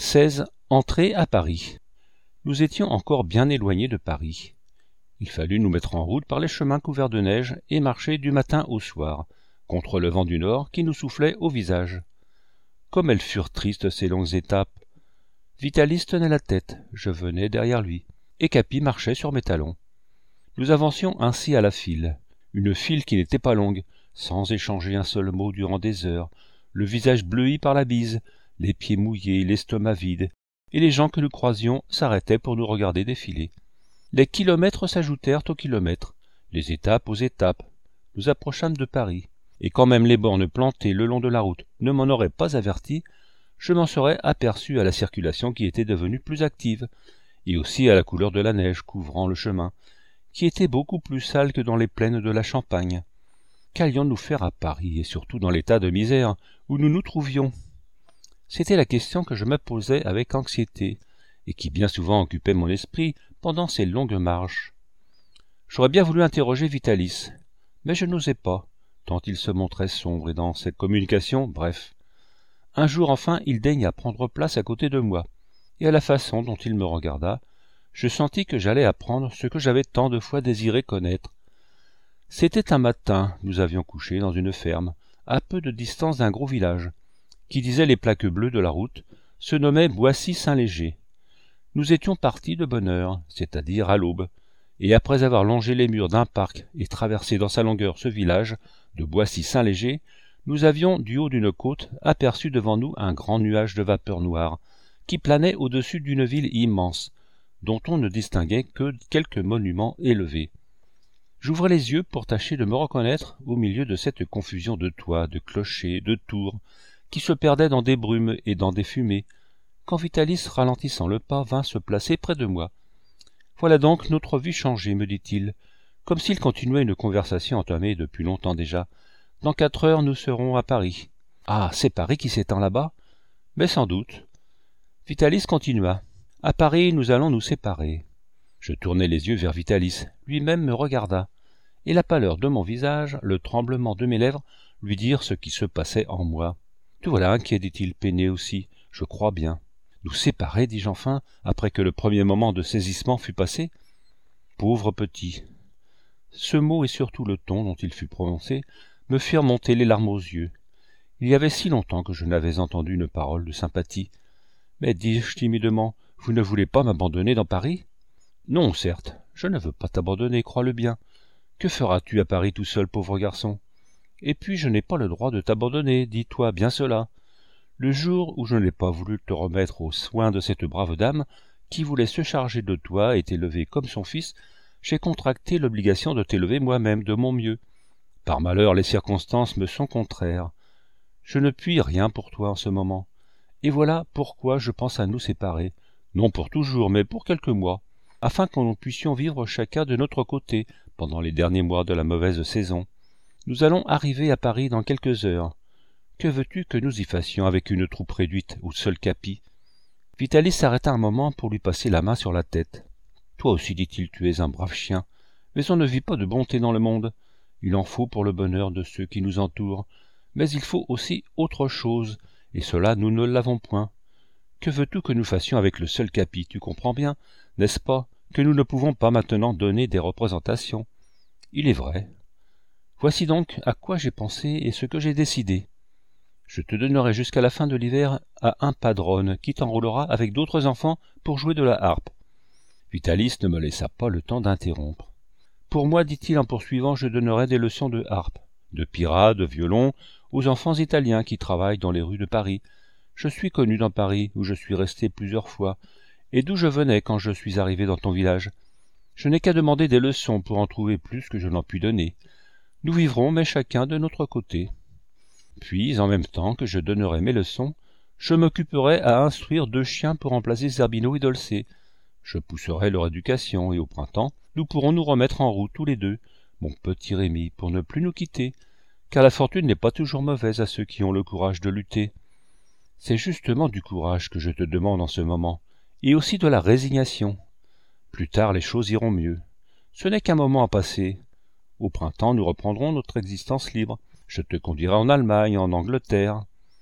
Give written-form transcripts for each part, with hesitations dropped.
16. Entrée à Paris. Nous étions encore bien éloignés de Paris. Il fallut nous mettre en route par les chemins couverts de neige et marcher du matin au soir, contre le vent du nord qui nous soufflait au visage. Comme elles furent tristes ces longues étapes. Vitalis tenait la tête, je venais derrière lui, et Capi marchait sur mes talons. Nous avancions ainsi à la file, une file qui n'était pas longue, sans échanger un seul mot durant des heures, le visage bleui par la bise, les pieds mouillés, l'estomac vide, et les gens que nous croisions s'arrêtaient pour nous regarder défiler. Les kilomètres s'ajoutèrent aux kilomètres, les étapes aux étapes. Nous approchâmes de Paris, et quand même les bornes plantées le long de la route ne m'en auraient pas averti, je m'en serais aperçu à la circulation qui était devenue plus active, et aussi à la couleur de la neige couvrant le chemin, qui était beaucoup plus sale que dans les plaines de la Champagne. Qu'allions-nous faire à Paris, et surtout dans l'état de misère où nous nous trouvions? C'était la question que je me posais avec anxiété, et qui bien souvent occupait mon esprit pendant ces longues marches. J'aurais bien voulu interroger Vitalis, mais je n'osais pas, tant il se montrait sombre, et dans cette communication, bref. Un jour enfin il daigna prendre place à côté de moi, et à la façon dont il me regarda, je sentis que j'allais apprendre ce que j'avais tant de fois désiré connaître. C'était un matin, nous avions couché dans une ferme, à peu de distance d'un gros village, qui disait les plaques bleues de la route, se nommait Boissy-Saint-Léger. Nous étions partis de bonne heure, c'est-à-dire à l'aube, et après avoir longé les murs d'un parc et traversé dans sa longueur ce village de Boissy-Saint-Léger, nous avions, du haut d'une côte, aperçu devant nous un grand nuage de vapeur noire, qui planait au-dessus d'une ville immense, dont on ne distinguait que quelques monuments élevés. J'ouvrais les yeux pour tâcher de me reconnaître au milieu de cette confusion de toits, de clochers, de tours, qui se perdait dans des brumes et dans des fumées, quand Vitalis, ralentissant le pas, vint se placer près de moi. « Voilà donc notre vie changée, me dit-il, comme s'il continuait une conversation entamée depuis longtemps déjà. Dans 4 heures, nous serons à Paris. Ah, c'est Paris qui s'étend là-bas? Mais sans doute. Vitalis continua. À Paris, nous allons nous séparer. Je tournai les yeux vers Vitalis, lui-même me regarda, et la pâleur de mon visage, le tremblement de mes lèvres, lui dirent ce qui se passait en moi. Tout voilà inquiet, dit-il, peiné aussi, je crois bien. Nous séparer, dis-je enfin, après que le premier moment de saisissement fut passé. Pauvre petit. Ce mot et surtout le ton dont il fut prononcé me firent monter les larmes aux yeux. Il y avait si longtemps que je n'avais entendu une parole de sympathie. Mais dis-je timidement, vous ne voulez pas m'abandonner dans Paris? Non, certes, je ne veux pas t'abandonner, crois-le bien. Que feras-tu à Paris tout seul, pauvre garçon? Et puis je n'ai pas le droit de t'abandonner, dis-toi bien cela. Le jour où je n'ai pas voulu te remettre aux soins de cette brave dame, qui voulait se charger de toi et t'élever comme son fils, j'ai contracté l'obligation de t'élever moi-même de mon mieux. Par malheur, les circonstances me sont contraires. Je ne puis rien pour toi en ce moment. Et voilà pourquoi je pense à nous séparer, non pour toujours, mais pour quelques mois, afin que nous puissions vivre chacun de notre côté pendant les derniers mois de la mauvaise saison. Nous allons arriver à Paris dans quelques heures. Que veux-tu que nous y fassions avec une troupe réduite au seul Capi? Vitalis s'arrêta un moment pour lui passer la main sur la tête. Toi aussi, dit-il, tu es un brave chien, mais on ne vit pas de bonté dans le monde. Il en faut pour le bonheur de ceux qui nous entourent, mais il faut aussi autre chose, et cela nous ne l'avons point. Que veux-tu que nous fassions avec le seul Capi? Tu comprends bien, n'est-ce pas, que nous ne pouvons pas maintenant donner des représentations? Il est vrai. Voici donc à quoi j'ai pensé et ce que j'ai décidé. Je te donnerai jusqu'à la fin de l'hiver à un padrone qui t'enrôlera avec d'autres enfants pour jouer de la harpe. Vitalis ne me laissa pas le temps d'interrompre. Pour moi, dit-il en poursuivant, je donnerai des leçons de harpe, de pyra, de violon, aux enfants italiens qui travaillent dans les rues de Paris. Je suis connu dans Paris, où je suis resté plusieurs fois, et d'où je venais quand je suis arrivé dans ton village. Je n'ai qu'à demander des leçons pour en trouver plus que je n'en puis donner. Nous vivrons, mais chacun de notre côté. Puis, en même temps que je donnerai mes leçons, je m'occuperai à instruire 2 chiens pour remplacer Zerbino et Dolcé. Je pousserai leur éducation, et au printemps, nous pourrons nous remettre en route tous les 2, mon petit Rémi, pour ne plus nous quitter, car la fortune n'est pas toujours mauvaise à ceux qui ont le courage de lutter. C'est justement du courage que je te demande en ce moment, et aussi de la résignation. Plus tard, les choses iront mieux. Ce n'est qu'un moment à passer. Au printemps, nous reprendrons notre existence libre. Je te conduirai en Allemagne, en Angleterre.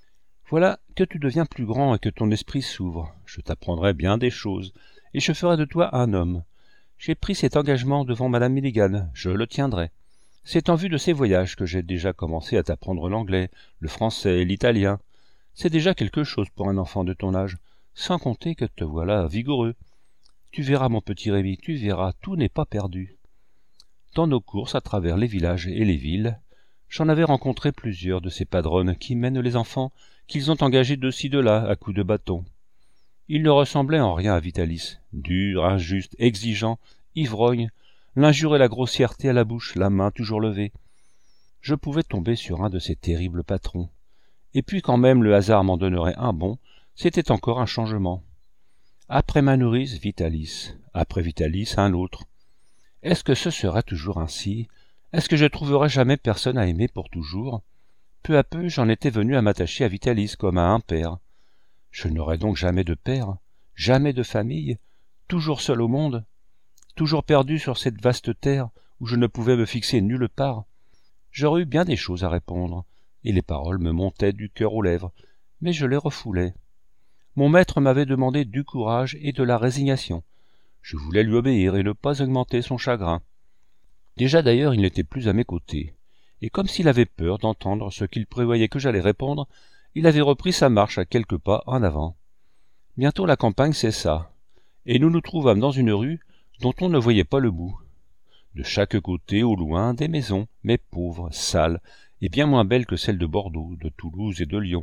Voilà que tu deviens plus grand et que ton esprit s'ouvre. Je t'apprendrai bien des choses, et je ferai de toi un homme. J'ai pris cet engagement devant madame Milligan, je le tiendrai. C'est en vue de ces voyages que j'ai déjà commencé à t'apprendre l'anglais, le français et l'italien. C'est déjà quelque chose pour un enfant de ton âge, sans compter que te voilà vigoureux. Tu verras, mon petit Rémi, tu verras, tout n'est pas perdu. Dans nos courses à travers les villages et les villes, j'en avais rencontré plusieurs de ces padrones qui mènent les enfants qu'ils ont engagés de ci de là à coups de bâton. Ils ne ressemblaient en rien à Vitalis, dur, injuste, exigeant, ivrogne, l'injure et la grossièreté à la bouche, la main toujours levée. Je pouvais tomber sur un de ces terribles patrons. Et puis quand même le hasard m'en donnerait un bon, c'était encore un changement. Après ma nourrice, Vitalis. Après Vitalis, un autre. Est-ce que ce sera toujours ainsi? Est-ce que je trouverai jamais personne à aimer pour toujours? Peu à peu, j'en étais venu à m'attacher à Vitalis comme à un père. Je n'aurai donc jamais de père, jamais de famille, toujours seul au monde, toujours perdu sur cette vaste terre où je ne pouvais me fixer nulle part. J'aurais eu bien des choses à répondre, et les paroles me montaient du cœur aux lèvres, mais je les refoulais. Mon maître m'avait demandé du courage et de la résignation. Je voulais lui obéir et ne pas augmenter son chagrin. Déjà d'ailleurs il n'était plus à mes côtés, et comme s'il avait peur d'entendre ce qu'il prévoyait que j'allais répondre, il avait repris sa marche à quelques pas en avant. Bientôt la campagne cessa, et nous nous trouvâmes dans une rue dont on ne voyait pas le bout. De chaque côté, au loin, des maisons, mais pauvres, sales, et bien moins belles que celles de Bordeaux, de Toulouse et de Lyon.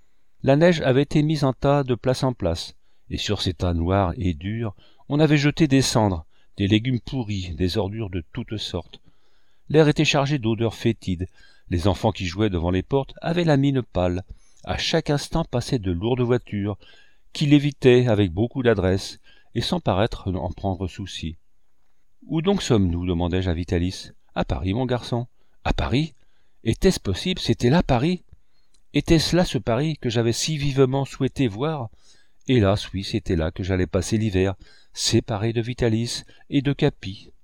La neige avait été mise en tas de place en place, et sur ces tas noirs et durs, on avait jeté des cendres, des légumes pourris, des ordures de toutes sortes. L'air était chargé d'odeurs fétides, les enfants qui jouaient devant les portes avaient la mine pâle. À chaque instant passaient de lourdes voitures, qui l'évitaient avec beaucoup d'adresse, et sans paraître en prendre souci. « Où donc sommes-nous » demandai-je à Vitalis. « À Paris, mon garçon. »« À Paris ? Était-ce possible ? C'était là Paris ? Était-ce là ce Paris que j'avais si vivement souhaité voir ? Hélas, oui, c'était là que j'allais passer l'hiver, séparé de Vitalis et de Capi.